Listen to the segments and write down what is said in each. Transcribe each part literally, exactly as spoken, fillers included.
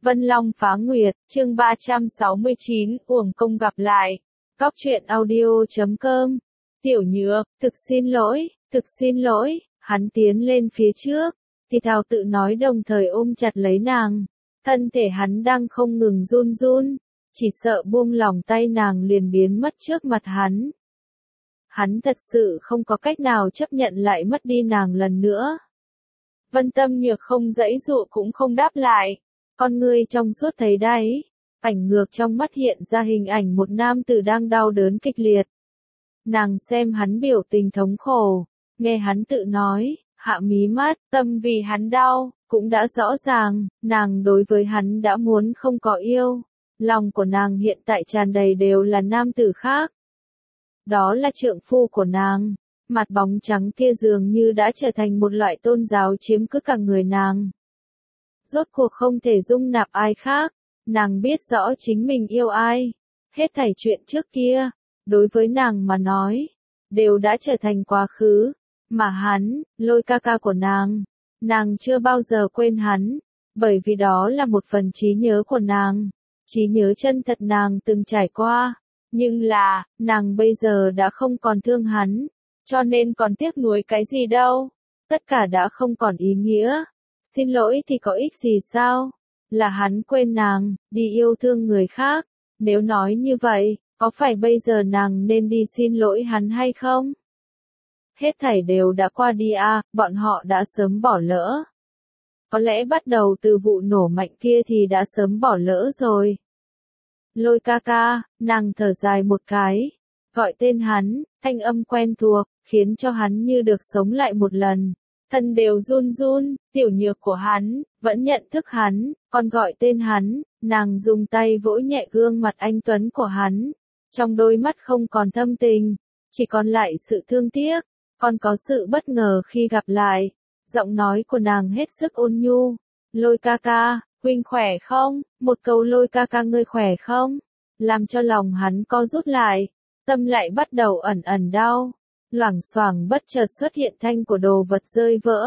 Vân Long phá nguyệt, chương ba trăm sáu mươi chín, uổng công gặp lại. Góc truyện audio chấm com. Tiểu Nhược, thực xin lỗi, thực xin lỗi, hắn tiến lên phía trước, thì thào tự nói đồng thời ôm chặt lấy nàng. Thân thể hắn đang không ngừng run run, chỉ sợ buông lòng tay nàng liền biến mất trước mặt hắn. Hắn thật sự không có cách nào chấp nhận lại mất đi nàng lần nữa. Vân Tâm Nhược không giãy giụa cũng không đáp lại. Con ngươi trong suốt thấy đáy, ảnh ngược trong mắt hiện ra hình ảnh một nam tử đang đau đớn kịch liệt. Nàng xem hắn biểu tình thống khổ, nghe hắn tự nói, hạ mí mắt, tâm vì hắn đau, cũng đã rõ ràng, nàng đối với hắn đã muốn không có yêu, lòng của nàng hiện tại tràn đầy đều là nam tử khác. Đó là trượng phu của nàng, mặt bóng trắng kia dường như đã trở thành một loại tôn giáo chiếm cứ cả người nàng. Rốt cuộc không thể dung nạp ai khác, nàng biết rõ chính mình yêu ai. Hết thảy chuyện trước kia, đối với nàng mà nói, đều đã trở thành quá khứ. Mà hắn, Lôi ca ca của nàng, nàng chưa bao giờ quên hắn, bởi vì đó là một phần trí nhớ của nàng, trí nhớ chân thật nàng từng trải qua. Nhưng là, nàng bây giờ đã không còn thương hắn, cho nên còn tiếc nuối cái gì đâu, tất cả đã không còn ý nghĩa. Xin lỗi thì có ích gì sao? Là hắn quên nàng, đi yêu thương người khác. Nếu nói như vậy, có phải bây giờ nàng nên đi xin lỗi hắn hay không? Hết thảy đều đã qua đi à, bọn họ đã sớm bỏ lỡ. Có lẽ bắt đầu từ vụ nổ mạnh kia thì đã sớm bỏ lỡ rồi. Lôi ca ca, nàng thở dài một cái, gọi tên hắn, thanh âm quen thuộc, khiến cho hắn như được sống lại một lần. Thân đều run run, Tiểu Nhược của hắn, vẫn nhận thức hắn, còn gọi tên hắn, nàng dùng tay vỗ nhẹ gương mặt anh tuấn của hắn. Trong đôi mắt không còn thâm tình, chỉ còn lại sự thương tiếc, còn có sự bất ngờ khi gặp lại. Giọng nói của nàng hết sức ôn nhu. Lôi ca ca, huynh khỏe không? Một câu Lôi ca ca ngươi khỏe không? Làm cho lòng hắn co rút lại, tâm lại bắt đầu ẩn ẩn đau. Loảng xoảng bất chợt xuất hiện thanh của đồ vật rơi vỡ.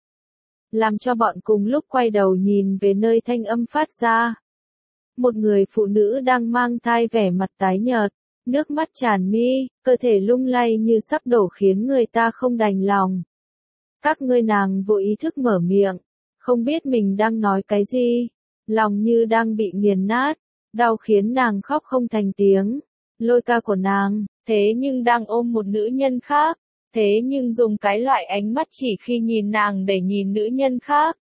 Làm cho bọn cùng lúc quay đầu nhìn về nơi thanh âm phát ra. Một người phụ nữ đang mang thai vẻ mặt tái nhợt, nước mắt tràn mi, cơ thể lung lay như sắp đổ khiến người ta không đành lòng. Các ngươi nàng vô ý thức mở miệng, không biết mình đang nói cái gì, lòng như đang bị nghiền nát, đau khiến nàng khóc không thành tiếng. Lôi ca của nàng, thế nhưng đang ôm một nữ nhân khác, thế nhưng dùng cái loại ánh mắt chỉ khi nhìn nàng để nhìn nữ nhân khác.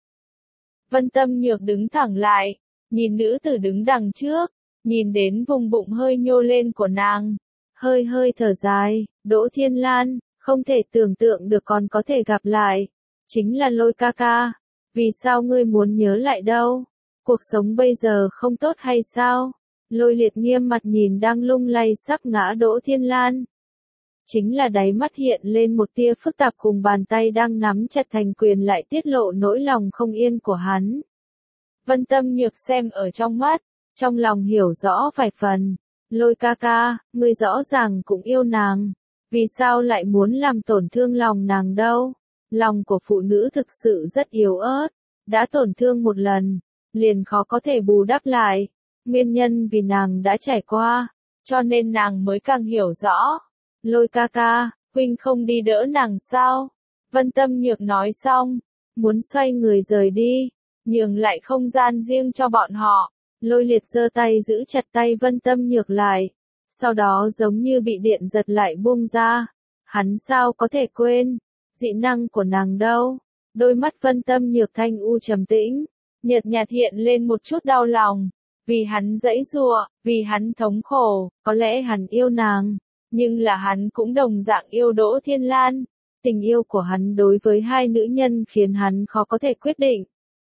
Vân Tâm Nhược đứng thẳng lại, nhìn nữ tử đứng đằng trước, nhìn đến vùng bụng hơi nhô lên của nàng, hơi hơi thở dài. Đỗ Thiên Lan, không thể tưởng tượng được còn có thể gặp lại, chính là Lôi ca ca, vì sao ngươi muốn nhớ lại đâu? Cuộc sống bây giờ không tốt hay sao? Lôi Liệt nghiêm mặt nhìn đang lung lay sắp ngã Đỗ Thiên Lan. Chính là đáy mắt hiện lên một tia phức tạp cùng bàn tay đang nắm chặt thành quyền lại tiết lộ nỗi lòng không yên của hắn. Vân Tâm Nhược xem ở trong mắt, trong lòng hiểu rõ vài phần. Lôi ca ca, ngươi rõ ràng cũng yêu nàng, vì sao lại muốn làm tổn thương lòng nàng đâu? Lòng của phụ nữ thực sự rất yếu ớt, đã tổn thương một lần, liền khó có thể bù đắp lại. Nguyên nhân vì nàng đã trải qua, cho nên nàng mới càng hiểu rõ. Lôi ca ca, huynh không đi đỡ nàng sao? Vân Tâm Nhược nói xong, muốn xoay người rời đi, nhường lại không gian riêng cho bọn họ. Lôi Liệt giơ tay giữ chặt tay Vân Tâm Nhược lại, sau đó giống như bị điện giật lại buông ra. Hắn sao có thể quên, dị năng của nàng đâu? Đôi mắt Vân Tâm Nhược thanh u trầm tĩnh, nhợt nhạt hiện lên một chút đau lòng. Vì hắn giãy giụa, vì hắn thống khổ, có lẽ hắn yêu nàng, nhưng là hắn cũng đồng dạng yêu Đỗ Thiên Lan. Tình yêu của hắn đối với hai nữ nhân khiến hắn khó có thể quyết định.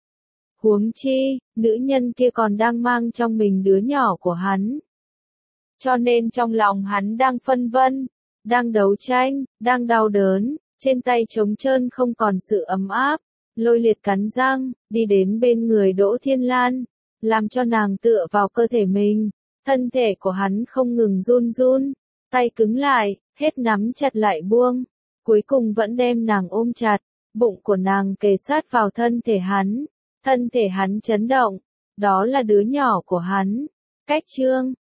Huống chi, nữ nhân kia còn đang mang trong mình đứa nhỏ của hắn. Cho nên trong lòng hắn đang phân vân, đang đấu tranh, đang đau đớn, trên tay trống trơn không còn sự ấm áp. Lôi Liệt cắn răng, đi đến bên người Đỗ Thiên Lan, làm cho nàng tựa vào cơ thể mình. Thân thể của hắn không ngừng run run, tay cứng lại, hết nắm chặt lại buông, cuối cùng vẫn đem nàng ôm chặt, bụng của nàng kề sát vào thân thể hắn, thân thể hắn chấn động, Đó là đứa nhỏ của hắn. Cách chương